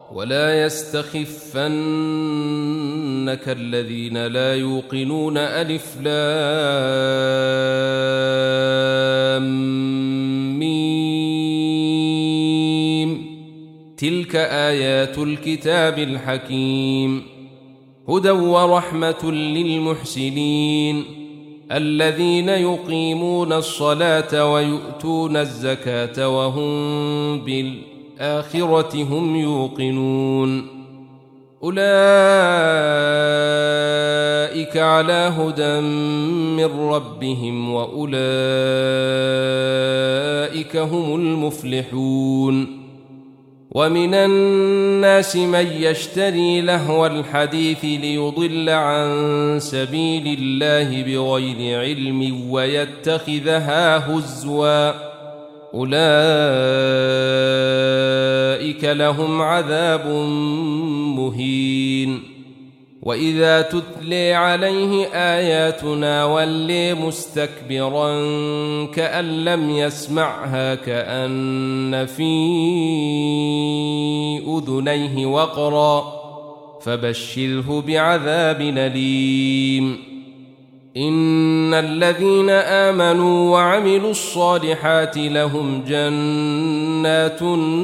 ولا يستخفنك الذين لا يوقنون ألف لام ميم تلك آيات الكتاب الحكيم هدى ورحمة للمحسنين الذين يقيمون الصلاة ويؤتون الزكاة وهم بالآخرة هم يوقنون أولئك على هدى من ربهم وأولئك هم المفلحون ومن الناس من يشتري لهو الحديث ليضل عن سبيل الله بغير علم ويتخذها هزوا أولئك لهم عذاب مهين وإذا تتلي عليه آياتنا ولي مستكبرا كأن لم يسمعها كأن في أذنيه وقرا فبشره بعذاب أليم إن الذين آمنوا وعملوا الصالحات لهم جنات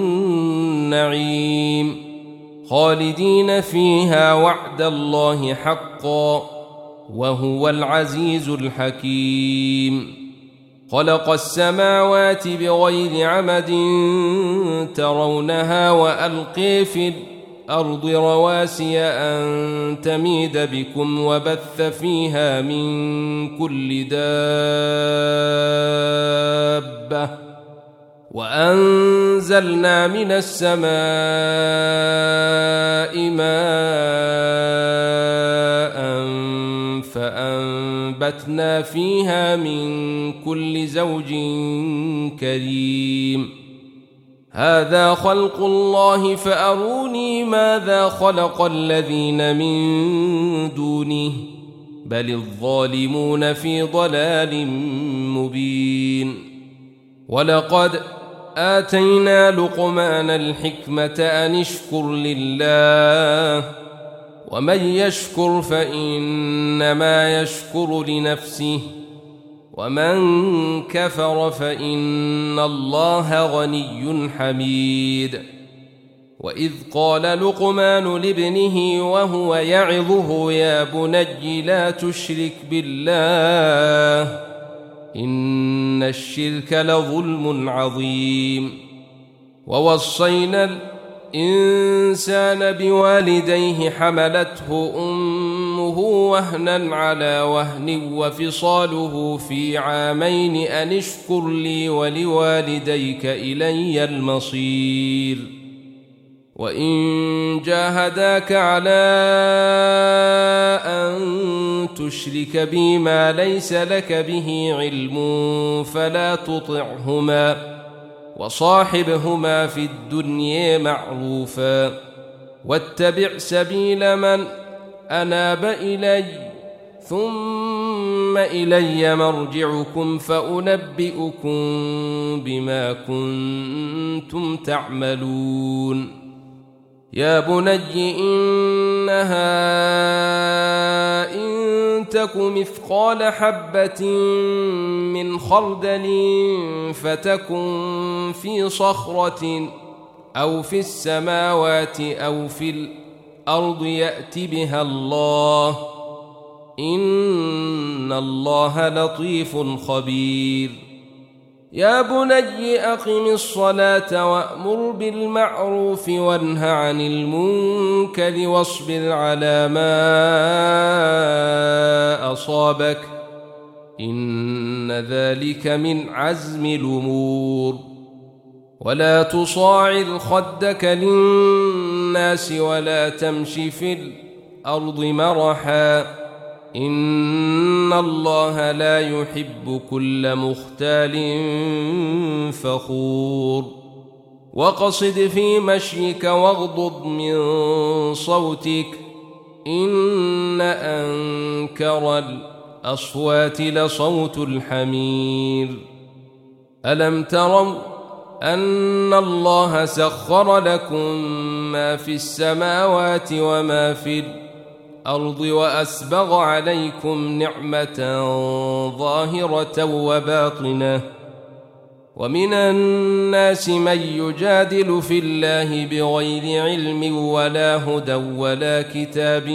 النعيم خالدين فيها وعد الله حقا وهو العزيز الحكيم خلق السماوات بغير عمد ترونها وألقي في الأرض رواسي أن تميد بكم وبث فيها من كل دابة وأنزلنا من السماء ماء فأنبتنا فيها من كل زوج كريم هذا خلق الله فأروني ماذا خلق الذين من دونه بل الظالمون في ضلال مبين ولقد آتينا لقمان الحكمة أن اشكر لله ومن يشكر فإنما يشكر لنفسه ومن كفر فإن الله غني حميد وإذ قال لقمان لابنه وهو يعظه يا بني لا تشرك بالله إن الشرك لظلم عظيم ووصينا الإنسان بوالديه حملته أمه وهنا على وهن وفصاله في عامين أن اشكر لي ولوالديك إلي المصير وإن جاهداك على أن تشرك بي ما ليس لك به علم فلا تطعهما وصاحبهما في الدنيا معروفا واتبع سبيل من أناب إلي ثم إلي مرجعكم فأنبئكم بما كنتم تعملون يا بني إنها إن تك مثقال حبة من خردل فتكن في صخرة أو في السماوات أو في الأرض يأت بها الله إن الله لطيف خبير يا بني أقم الصلاة وأمر بالمعروف وانه عن المنكر واصبر على ما أصابك إن ذلك من عزم الأمور ولا تصاعر خدك للناس ولا تمش في الأرض مرحا إن الله لا يحب كل مختال فخور وقصد في مشيك واغضض من صوتك إن أنكر الأصوات لصوت الحمير ألم تروا أن الله سخر لكم ما في السماوات وما في الأرض وأسبغ عليكم نعمة ظاهرة وباطنة ومن الناس من يجادل في الله بغير علم ولا هدى ولا كتاب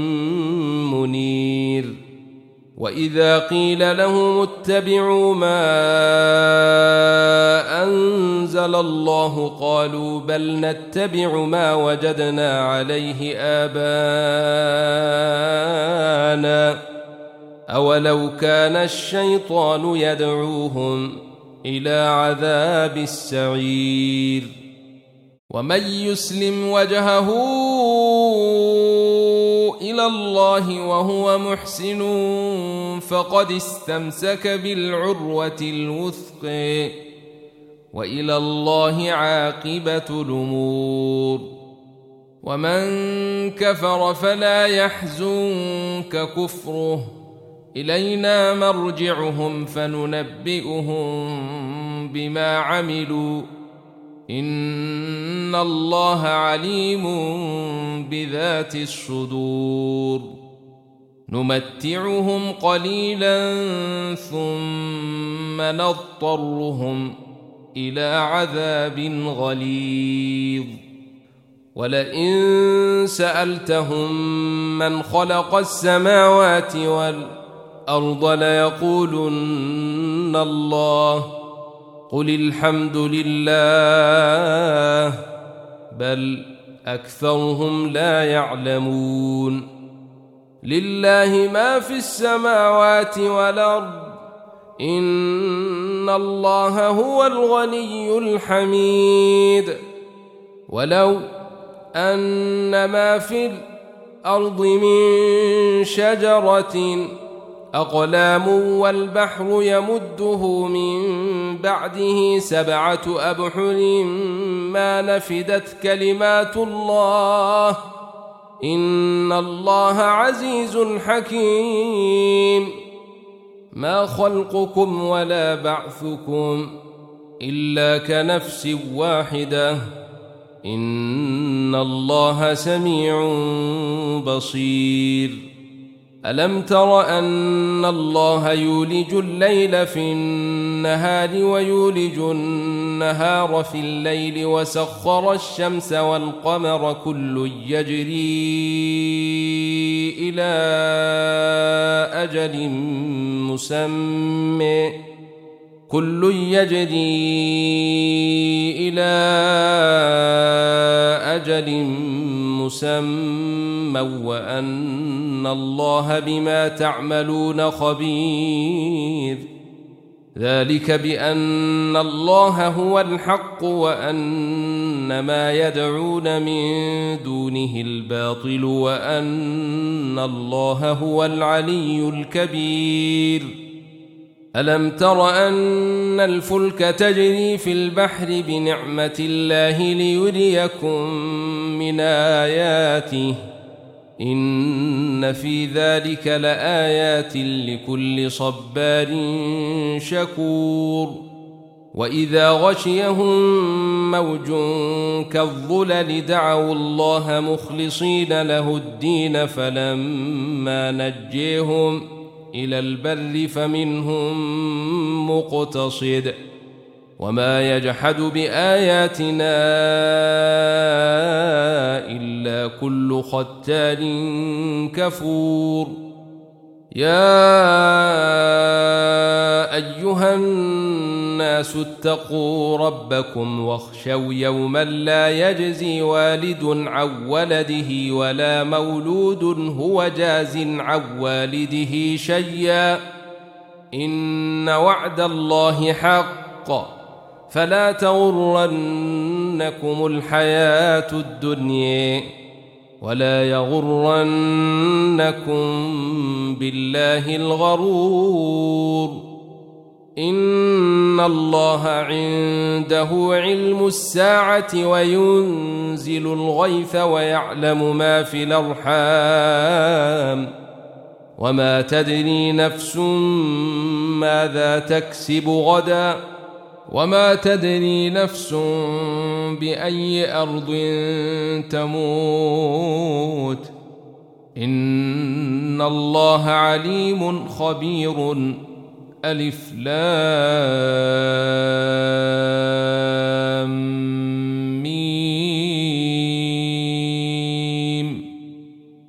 منير وإذا قيل لهم اتبعوا ما أنزل الله قالوا بل نتبع ما وجدنا عليه آباءنا أولو كان الشيطان يدعوهم إلى عذاب السعير ومن يسلم وجهه إلى الله وهو محسن فقد استمسك بالعروة الوثقى وإلى الله عاقبة الأمور ومن كفر فلا يحزنك كفره إلينا مرجعهم فننبئهم بما عملوا إن الله عليم بذات الصدور نمتعهم قليلا ثم نضطرهم إلى عذاب غليظ ولئن سألتهم من خلق السماوات والأرض ليقولن الله قل الحمد لله بل أكثرهم لا يعلمون لله ما في السماوات والأرض إن الله هو الغني الحميد ولو أن ما في الأرض من شجرة أقلام والبحر يمده من بعده 7 أبحر ما نفدت كلمات الله إن الله عزيز حكيم ما خلقكم ولا بعثكم إلا كنفس واحدة إن الله سميع بصير ألم تر أن الله يولج الليل في النهار ويولج النهار في الليل وسخر الشمس والقمر كل يجري إلى أجل مسمى وأن الله بما تعملون خبير ذلك بأن الله هو الحق وأن ما يدعون من دونه الباطل وأن الله هو العلي الكبير ألم تر أن الفلك تجري في البحر بنعمة الله ليريكم من آياته إن في ذلك لآيات لكل صبار شكور وإذا غشيهم موج كالظلل دعوا الله مخلصين له الدين فلما نجيهم إلى البر فمنهم مقتصد وما يجحد بآياتنا إلا كل ختار كفور يا أيها الناس اتقوا ربكم واخشوا يوما لا يجزي والد عن ولده ولا مولود هو جاز عن والده شيئا إن وعد الله حق فلا تغرنكم الحياة الدنيا ولا يغرنكم بالله الغرور إن الله عنده علم الساعة وينزل الغيث ويعلم ما في الأرحام وما تدري نفس ماذا تكسب غدا وما تدري نفس بأي أرض تموت إن الله عليم خبير. ألف لام